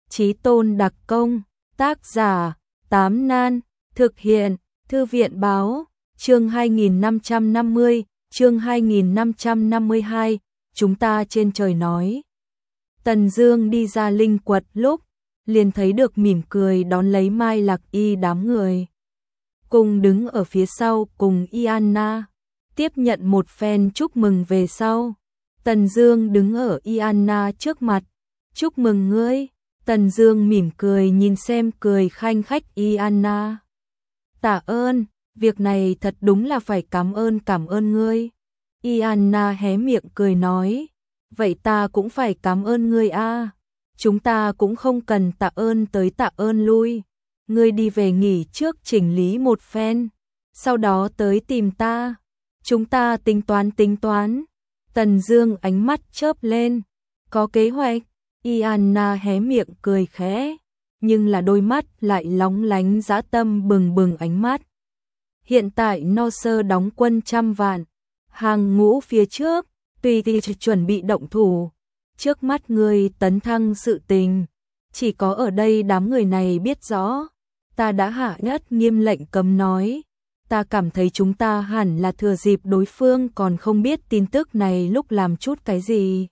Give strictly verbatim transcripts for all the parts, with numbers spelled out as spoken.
Chí Tôn đặc công, tác giả, Tám Nan, thực hiện, Thư viện báo, chương hai nghìn năm trăm năm mươi, chương hai nghìn năm trăm năm mươi hai, chúng ta trên trời nói. Tần Dương đi ra linh quật lúc, liền thấy được mỉm cười đón lấy Mai Lạc Y đám người. Cùng đứng ở phía sau cùng Iana, tiếp nhận một phen chúc mừng về sau. Tần Dương đứng ở Iana trước mặt, chúc mừng ngươi. Tần Dương mỉm cười nhìn xem cười khanh khách Iana. Tạ ơn, việc này thật đúng là phải cảm ơn cảm ơn ngươi. Iana hé miệng cười nói, vậy ta cũng phải cảm ơn ngươi a. Chúng ta cũng không cần tạ ơn tới tạ ơn lui. Ngươi đi về nghỉ trước chỉnh lý một phen, sau đó tới tìm ta. Chúng ta tính toán tính toán. Tần Dương ánh mắt chớp lên, có kế hoạch. Iana hé miệng cười khẽ, nhưng là đôi mắt lại lóng lánh dã tâm bừng bừng ánh mắt. Hiện tại No Sơ đóng quân trăm vạn, hàng ngũ phía trước, tùy thì chuẩn bị động thủ. Trước mắt ngươi tấn thăng sự tình, chỉ có ở đây đám người này biết rõ. Ta đã hạ nhất nghiêm lệnh cấm nói, ta cảm thấy chúng ta hẳn là thừa dịp đối phương còn không biết tin tức này lúc làm chút cái gì.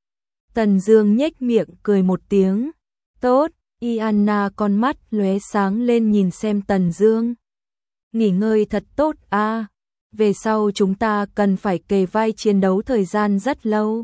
Tần Dương nhếch miệng cười một tiếng, tốt. Iana con mắt lóe sáng lên nhìn xem Tần Dương. Nghỉ ngơi thật tốt a, à. Về sau chúng ta cần phải kề vai chiến đấu thời gian rất lâu.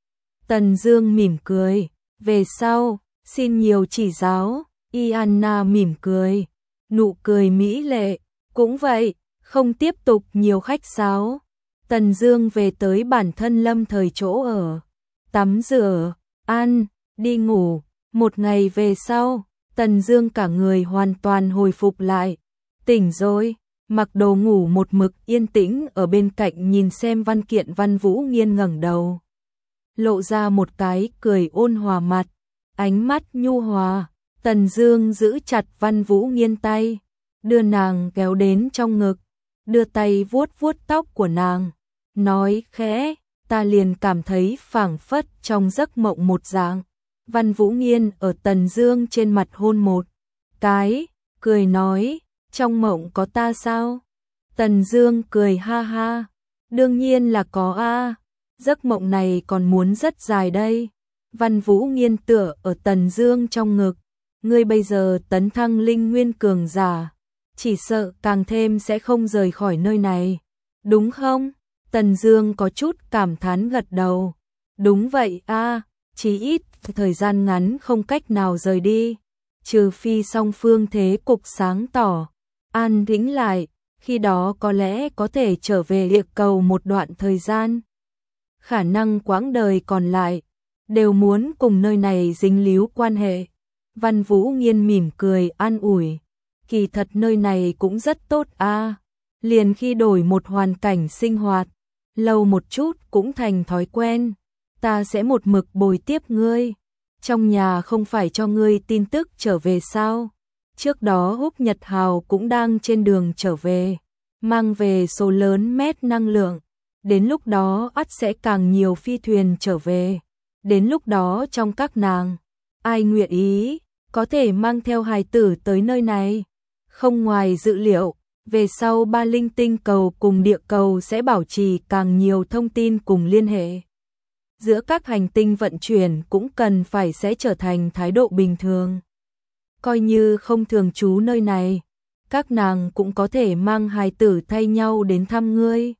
Tần Dương mỉm cười, về sau, xin nhiều chỉ giáo. Iana mỉm cười, nụ cười mỹ lệ, cũng vậy, không tiếp tục nhiều khách sáo. Tần Dương về tới bản thân lâm thời chỗ ở, tắm rửa, ăn, đi ngủ. Một ngày về sau, Tần Dương cả người hoàn toàn hồi phục lại, tỉnh rồi, mặc đồ ngủ một mực yên tĩnh ở bên cạnh nhìn xem văn kiện. Văn Vũ Nghiên ngẩng đầu, lộ ra một cái cười ôn hòa mặt, ánh mắt nhu hòa. Tần Dương giữ chặt Văn Vũ Nghiên tay, đưa nàng kéo đến trong ngực, đưa tay vuốt vuốt tóc của nàng, nói khẽ, ta liền cảm thấy phảng phất trong giấc mộng một dạng. Văn Vũ Nghiên ở Tần Dương trên mặt hôn một cái, cười nói, trong mộng có ta sao? Tần Dương cười ha ha, đương nhiên là có a, giấc mộng này còn muốn rất dài đây. Văn Vũ Nghiên tựa ở Tần Dương trong ngực, ngươi bây giờ tấn thăng linh nguyên cường giả, chỉ sợ càng thêm sẽ không rời khỏi nơi này, đúng không? Tần Dương có chút cảm thán gật đầu, đúng vậy a, chí ít thời gian ngắn không cách nào rời đi, trừ phi song phương thế cục sáng tỏ, an tĩnh lại, khi đó có lẽ có thể trở về địa cầu một đoạn thời gian. Khả năng quãng đời còn lại đều muốn cùng nơi này dính líu quan hệ. Văn Vũ Nghiên mỉm cười an ủi, kỳ thật nơi này cũng rất tốt a, liền khi đổi một hoàn cảnh sinh hoạt, lâu một chút cũng thành thói quen. Ta sẽ một mực bồi tiếp ngươi. Trong nhà không phải cho ngươi tin tức trở về sao? Trước đó Húc Nhật Hào cũng đang trên đường trở về, mang về số lớn mét năng lượng. Đến lúc đó ắt sẽ càng nhiều phi thuyền trở về. Đến lúc đó trong các nàng, ai nguyện ý, có thể mang theo hài tử tới nơi này. Không ngoài dự liệu, về sau ba linh tinh cầu cùng địa cầu sẽ bảo trì càng nhiều thông tin cùng liên hệ. Giữa các hành tinh vận chuyển cũng cần phải sẽ trở thành thái độ bình thường. Coi như không thường trú nơi này, các nàng cũng có thể mang hài tử thay nhau đến thăm ngươi.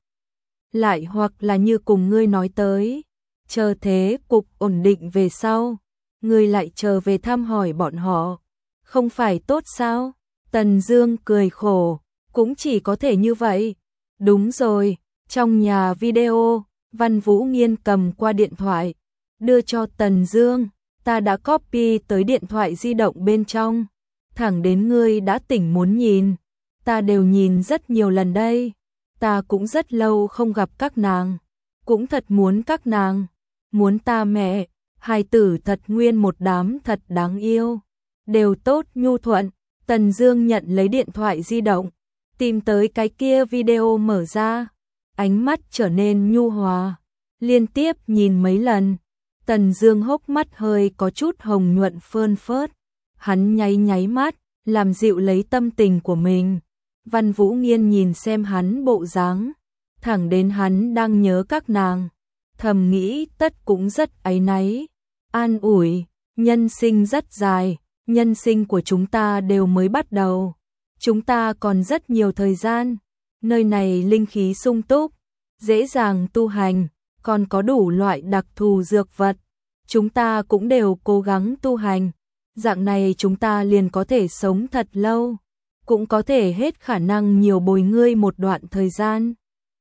Lại hoặc là như cùng ngươi nói tới, chờ thế cục ổn định về sau, ngươi lại trở về thăm hỏi bọn họ. Không phải tốt sao? Tần Dương cười khổ, cũng chỉ có thể như vậy. Đúng rồi, trong nhà video, Văn Vũ Nghiên cầm qua điện thoại, đưa cho Tần Dương, ta đã copy tới điện thoại di động bên trong, thẳng đến ngươi đã tỉnh muốn nhìn, ta đều nhìn rất nhiều lần đây, ta cũng rất lâu không gặp các nàng, cũng thật muốn các nàng, muốn ta mẹ, hài tử thật nguyên một đám thật đáng yêu, đều tốt nhu thuận. Tần Dương nhận lấy điện thoại di động, tìm tới cái kia video mở ra, ánh mắt trở nên nhu hòa, liên tiếp nhìn mấy lần. Tần Dương hốc mắt hơi có chút hồng nhuận phơn phớt. Hắn nháy nháy mắt, làm dịu lấy tâm tình của mình. Văn Vũ Nghiên nhìn xem hắn bộ dáng, thẳng đến hắn đang nhớ các nàng, thầm nghĩ tất cũng rất áy náy, an ủi, nhân sinh rất dài, nhân sinh của chúng ta đều mới bắt đầu, chúng ta còn rất nhiều thời gian, nơi này linh khí sung túc, dễ dàng tu hành, còn có đủ loại đặc thù dược vật, chúng ta cũng đều cố gắng tu hành, dạng này chúng ta liền có thể sống thật lâu, cũng có thể hết khả năng nhiều bồi ngươi một đoạn thời gian.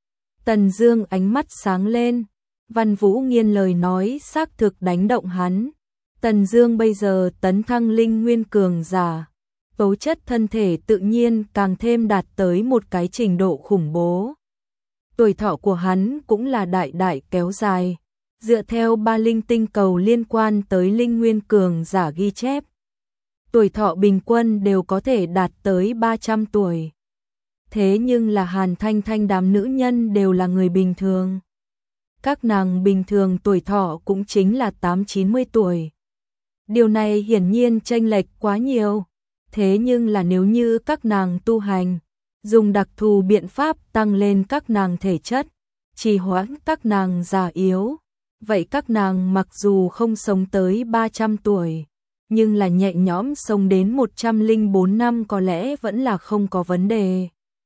Tần Dương ánh mắt sáng lên, Văn Vũ Nghiên lời nói xác thực đánh động hắn. Tần Dương bây giờ tấn thăng linh nguyên cường giả, tố chất thân thể tự nhiên càng thêm đạt tới một cái trình độ khủng bố. Tuổi thọ của hắn cũng là đại đại kéo dài, dựa theo ba linh tinh cầu liên quan tới linh nguyên cường giả ghi chép. Tuổi thọ bình quân đều có thể đạt tới ba trăm tuổi. Thế nhưng là Hàn Thanh Thanh đám nữ nhân đều là người bình thường. Các nàng bình thường tuổi thọ cũng chính là tám chín mươi tuổi. Điều này hiển nhiên chênh lệch quá nhiều. Thế nhưng là nếu như các nàng tu hành, dùng đặc thù biện pháp tăng lên các nàng thể chất, trì hoãn các nàng già yếu, vậy các nàng mặc dù không sống tới ba trăm tuổi, nhưng là nhẹ nhõm sống đến một trăm lẻ bốn năm có lẽ vẫn là không có vấn đề.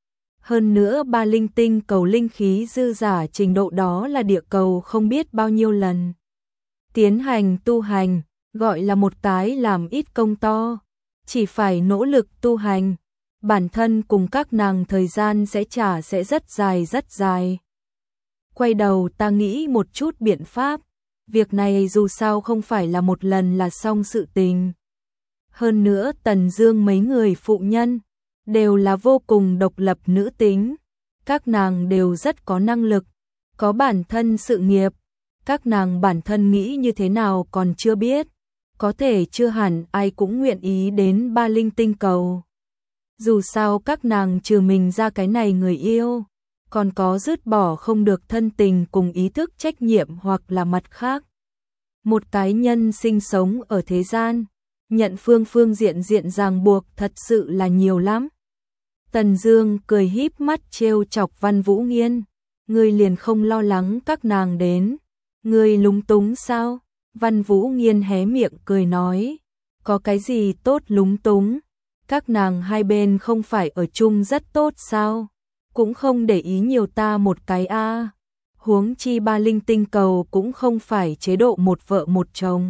Hơn nữa ba linh tinh cầu linh khí dư giả trình độ đó là địa cầu không biết bao nhiêu lần. Tiến hành tu hành, gọi là một cái làm ít công to, chỉ phải nỗ lực tu hành, bản thân cùng các nàng thời gian sẽ trả sẽ rất dài rất dài. Quay đầu ta nghĩ một chút biện pháp, việc này dù sao không phải là một lần là xong sự tình. Hơn nữa Tần Dương mấy người phụ nhân đều là vô cùng độc lập nữ tính, các nàng đều rất có năng lực, có bản thân sự nghiệp, các nàng bản thân nghĩ như thế nào còn chưa biết, có thể chưa hẳn ai cũng nguyện ý đến ba linh tinh cầu. Dù sao các nàng trừ mình ra cái này người yêu, còn có dứt bỏ không được thân tình cùng ý thức trách nhiệm hoặc là mặt khác. Một cái nhân sinh sống ở thế gian, nhận phương phương diện diện ràng buộc thật sự là nhiều lắm. Tần Dương cười híp mắt trêu chọc Văn Vũ Nghiên, ngươi liền không lo lắng các nàng đến, ngươi lúng túng sao? Văn Vũ Nghiên hé miệng cười nói, có cái gì tốt lúng túng, các nàng hai bên không phải ở chung rất tốt sao, cũng không để ý nhiều ta một cái a. À. Huống chi ba linh tinh cầu cũng không phải chế độ một vợ một chồng.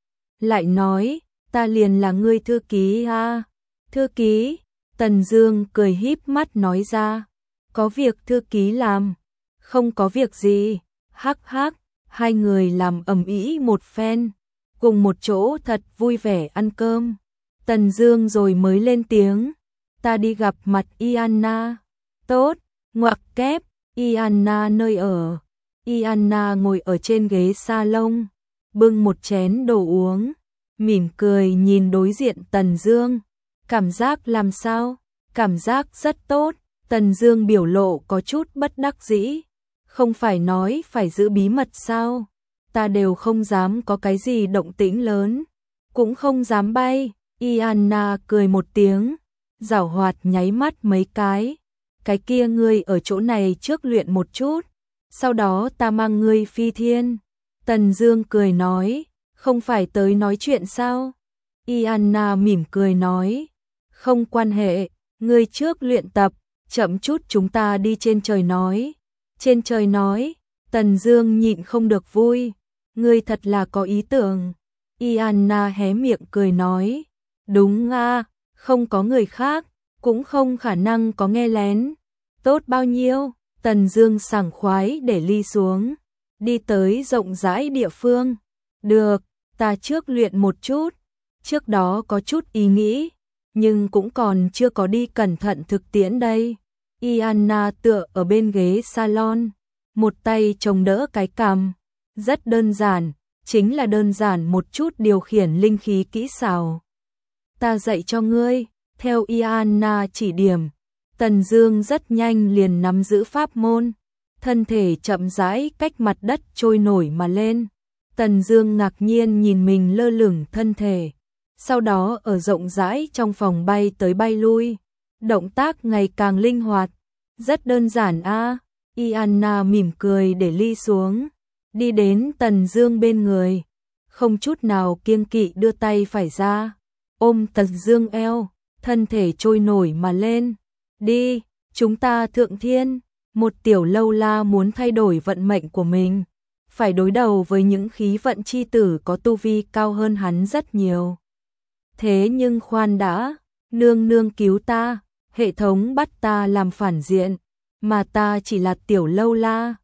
Lại nói, ta liền là ngươi thư ký a. À. Thư ký? Tần Dương cười híp mắt nói ra, có việc thư ký làm, không có việc gì, hắc hắc, hai người làm ầm ĩ một phen, cùng một chỗ thật vui vẻ ăn cơm. Tần Dương rồi mới lên tiếng, ta đi gặp mặt Ianna. Tốt, ngoặc kép, Ianna nơi ở. Ianna ngồi ở trên ghế salon, bưng một chén đồ uống, mỉm cười nhìn đối diện Tần Dương. Cảm giác làm sao? Cảm giác rất tốt. Tần Dương biểu lộ có chút bất đắc dĩ. Không phải nói phải giữ bí mật sao? Ta đều không dám có cái gì động tĩnh lớn, cũng không dám bay. Ianna cười một tiếng, giảo hoạt nháy mắt mấy cái. Cái kia ngươi ở chỗ này trước luyện một chút, sau đó ta mang ngươi phi thiên. Tần Dương cười nói, không phải tới nói chuyện sao? Ianna mỉm cười nói, không quan hệ, ngươi trước luyện tập, chậm chút chúng ta đi trên trời nói. Trên trời nói, Tần Dương nhịn không được vui, ngươi thật là có ý tưởng. Ianna hé miệng cười nói, đúng a, không có người khác, cũng không khả năng có nghe lén. Tốt bao nhiêu? Tần Dương sảng khoái để ly xuống, đi tới rộng rãi địa phương. Được, ta trước luyện một chút, trước đó có chút ý nghĩ, nhưng cũng còn chưa có đi cẩn thận thực tiễn đây. Ianna tựa ở bên ghế salon, một tay chống đỡ cái cằm, rất đơn giản, chính là đơn giản một chút điều khiển linh khí kỹ xảo. Ta dạy cho ngươi, theo Ianna chỉ điểm. Tần Dương rất nhanh liền nắm giữ pháp môn, thân thể chậm rãi cách mặt đất trôi nổi mà lên. Tần Dương ngạc nhiên nhìn mình lơ lửng thân thể, sau đó ở rộng rãi trong phòng bay tới bay lui, động tác ngày càng linh hoạt, rất đơn giản a. À. Ianna mỉm cười để ly xuống, đi đến Tần Dương bên người, không chút nào kiêng kỵ đưa tay phải ra, ôm Tần Dương eo, thân thể trôi nổi mà lên. Đi, chúng ta thượng thiên. Một tiểu lâu la muốn thay đổi vận mệnh của mình, phải đối đầu với những khí vận chi tử có tu vi cao hơn hắn rất nhiều. Thế nhưng khoan đã, nương nương cứu ta, hệ thống bắt ta làm phản diện, mà ta chỉ là tiểu lâu la,